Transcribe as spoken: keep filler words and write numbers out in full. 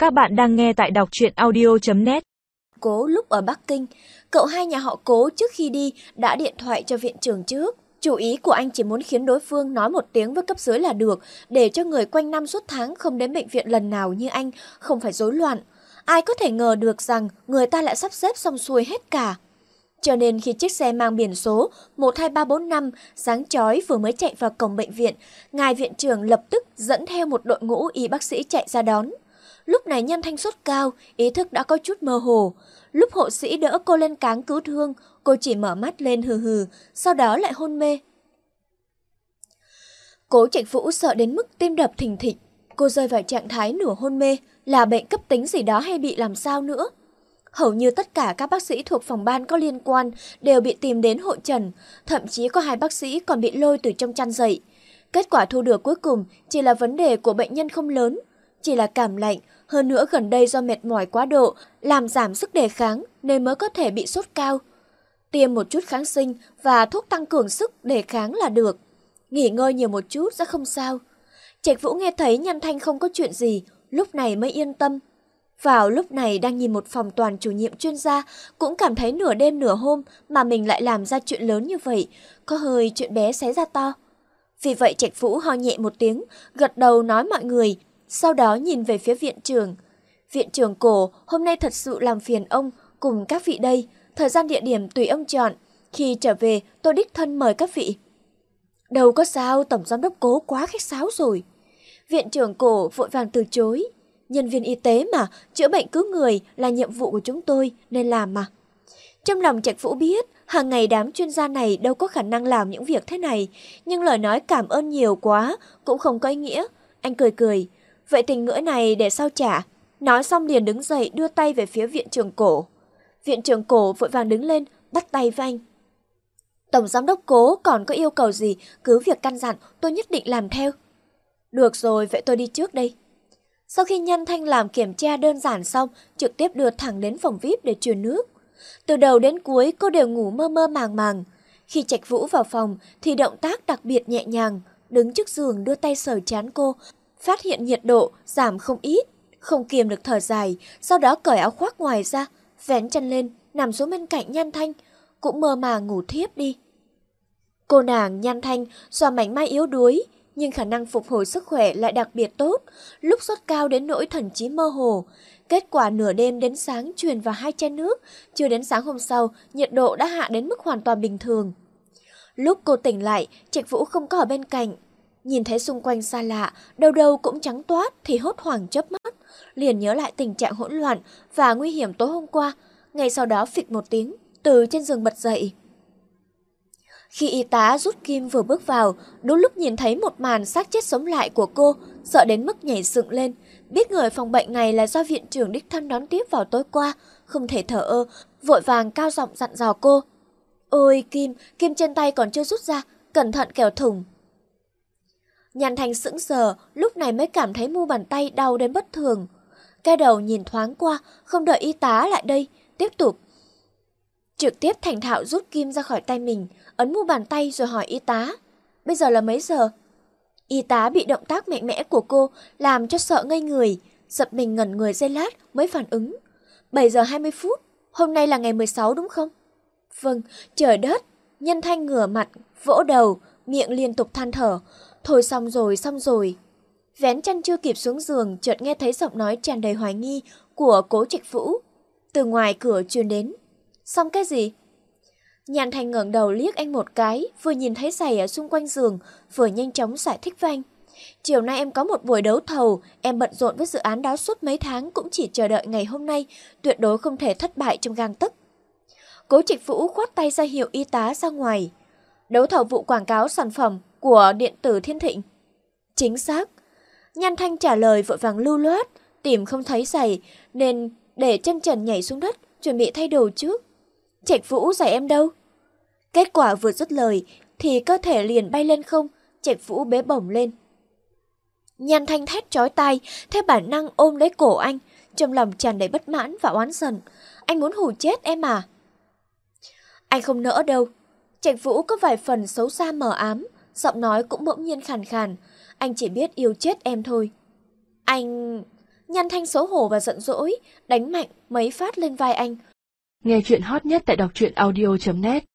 Các bạn đang nghe tại đọc truyện audio chấm net. Cố lúc ở Bắc Kinh, cậu hai nhà họ Cố trước khi đi đã điện thoại cho viện trưởng trước. Chủ ý của anh chỉ muốn khiến đối phương nói một tiếng với cấp dưới là được, để cho người quanh năm suốt tháng không đến bệnh viện lần nào như anh không phải rối loạn. Ai có thể ngờ được rằng người ta lại sắp xếp xong xuôi hết cả. Cho nên khi chiếc xe mang biển số một hai ba bốn năm sáng chói vừa mới chạy vào cổng bệnh viện, ngài viện trưởng lập tức dẫn theo một đội ngũ y bác sĩ chạy ra đón. Lúc này Nhân Thanh sốt cao, ý thức đã có chút mơ hồ. Lúc hộ sĩ đỡ cô lên cáng cứu thương, cô chỉ mở mắt lên hừ hừ, sau đó lại hôn mê. Cố Trạch Vũ sợ đến mức tim đập thình thịch. Cô rơi vào trạng thái nửa hôn mê, là bệnh cấp tính gì đó hay bị làm sao nữa. Hầu như tất cả các bác sĩ thuộc phòng ban có liên quan đều bị tìm đến hội trần, thậm chí có hai bác sĩ còn bị lôi từ trong chăn dậy. Kết quả thu được cuối cùng chỉ là vấn đề của bệnh nhân không lớn, chỉ là cảm lạnh, hơn nữa gần đây do mệt mỏi quá độ, làm giảm sức đề kháng nên mới có thể bị sốt cao. Tiêm một chút kháng sinh và thuốc tăng cường sức đề kháng là được. Nghỉ ngơi nhiều một chút sẽ không sao. Trạch Vũ nghe thấy Nhân Thanh không có chuyện gì, lúc này mới yên tâm. Vào lúc này đang nhìn một phòng toàn chủ nhiệm chuyên gia, cũng cảm thấy nửa đêm nửa hôm mà mình lại làm ra chuyện lớn như vậy, có hơi chuyện bé xé ra to. Vì vậy Trạch Vũ ho nhẹ một tiếng, gật đầu nói mọi người, sau đó nhìn về phía viện trưởng. Viện trưởng Cổ, hôm nay thật sự làm phiền ông cùng các vị đây, thời gian địa điểm tùy ông chọn, khi trở về tôi đích thân mời các vị. Đâu có sao, tổng giám đốc Cố quá khách sáo rồi. Viện trưởng Cổ vội vàng từ chối. Nhân viên y tế mà, chữa bệnh cứu người là nhiệm vụ của chúng tôi nên làm mà. Trong lòng Trạch Vũ biết, hàng ngày đám chuyên gia này đâu có khả năng làm những việc thế này, nhưng lời nói cảm ơn nhiều quá cũng không có ý nghĩa. Anh cười cười, vậy tình ngưỡng này để sao trả? Nói xong liền đứng dậy đưa tay về phía viện trưởng Cổ. Viện trưởng Cổ vội vàng đứng lên, bắt tay với anh. Tổng giám đốc Cố còn có yêu cầu gì, cứ việc căn dặn, tôi nhất định làm theo. Được rồi, vậy tôi đi trước đây. Sau khi Nhân Thanh làm kiểm tra đơn giản xong, trực tiếp đưa thẳng đến phòng vi ai pi để truyền nước. Từ đầu đến cuối cô đều ngủ mơ mơ màng màng. Khi Trạch Vũ vào phòng thì động tác đặc biệt nhẹ nhàng, đứng trước giường đưa tay sờ trán cô, phát hiện nhiệt độ giảm không ít, không kiềm được thở dài, sau đó cởi áo khoác ngoài ra, vén chân lên, nằm xuống bên cạnh Nhân Thanh, cũng mơ màng ngủ thiếp đi. Cô nàng Nhân Thanh do mảnh mai yếu đuối, nhưng khả năng phục hồi sức khỏe lại đặc biệt tốt, lúc sốt cao đến nỗi thần trí mơ hồ. Kết quả nửa đêm đến sáng truyền vào hai chai nước, chưa đến sáng hôm sau, nhiệt độ đã hạ đến mức hoàn toàn bình thường. Lúc cô tỉnh lại, Trạch Vũ không có ở bên cạnh. Nhìn thấy xung quanh xa lạ, đâu đâu cũng trắng toát thì hốt hoảng chớp mắt, liền nhớ lại tình trạng hỗn loạn và nguy hiểm tối hôm qua. Ngay sau đó phịch một tiếng, từ trên giường bật dậy. Khi y tá rút kim vừa bước vào, đúng lúc nhìn thấy một màn xác chết sống lại của cô, sợ đến mức nhảy dựng lên. Biết người phòng bệnh này là do viện trưởng đích thân đón tiếp vào tối qua, không thể thở ơ, vội vàng cao giọng dặn dò cô. Ôi Kim, kim trên tay còn chưa rút ra, cẩn thận kẻo thủng. Nhàn Thành sững sờ, lúc này mới cảm thấy mu bàn tay đau đến bất thường. Cái đầu nhìn thoáng qua, không đợi y tá lại đây, tiếp tục. Trực tiếp thành thạo rút kim ra khỏi tay mình, ấn mu bàn tay rồi hỏi y tá. Bây giờ là mấy giờ? Y tá bị động tác mạnh mẽ của cô làm cho sợ ngây người, giật mình ngẩn người giây lát mới phản ứng. bảy giờ hai mươi phút, hôm nay là ngày mười sáu đúng không? Vâng, trời đất. Nhân Thanh ngửa mặt, vỗ đầu, miệng liên tục than thở. Thôi xong rồi, xong rồi. Vén chân chưa kịp xuống giường, chợt nghe thấy giọng nói tràn đầy hoài nghi của Cố Trạch Vũ. Từ ngoài cửa truyền đến. Xong cái gì? Nhàn Thành ngẩng đầu liếc anh một cái, vừa nhìn thấy giày ở xung quanh giường, vừa nhanh chóng giải thích với anh. Chiều nay em có một buổi đấu thầu, em bận rộn với dự án đó suốt mấy tháng cũng chỉ chờ đợi ngày hôm nay, tuyệt đối không thể thất bại trong gang tấc. Cố Trạch Vũ khoát tay ra hiệu y tá ra ngoài. Đấu thầu vụ quảng cáo sản phẩm của điện tử Thiên Thịnh. Chính xác. Nhan Thanh trả lời vội vàng lưu loát, tìm không thấy giày nên để chân trần nhảy xuống đất, chuẩn bị thay đồ trước. Trạch Vũ, giày em đâu? Kết quả vừa dứt lời thì cơ thể liền bay lên không, Trạch Vũ bế bổng lên. Nhan Thanh thét chói tai, theo bản năng ôm lấy cổ anh, trong lòng tràn đầy bất mãn và oán giận. Anh muốn hù chết em à? Anh không nỡ đâu. Trạch Vũ có vài phần xấu xa mờ ám, giọng nói cũng bỗng nhiên khàn khàn. Anh chỉ biết yêu chết em thôi. Anh... Nhan Thanh xấu hổ và giận dỗi, đánh mạnh mấy phát lên vai anh. Nghe chuyện hot nhất tại đọc truyện audio chấm net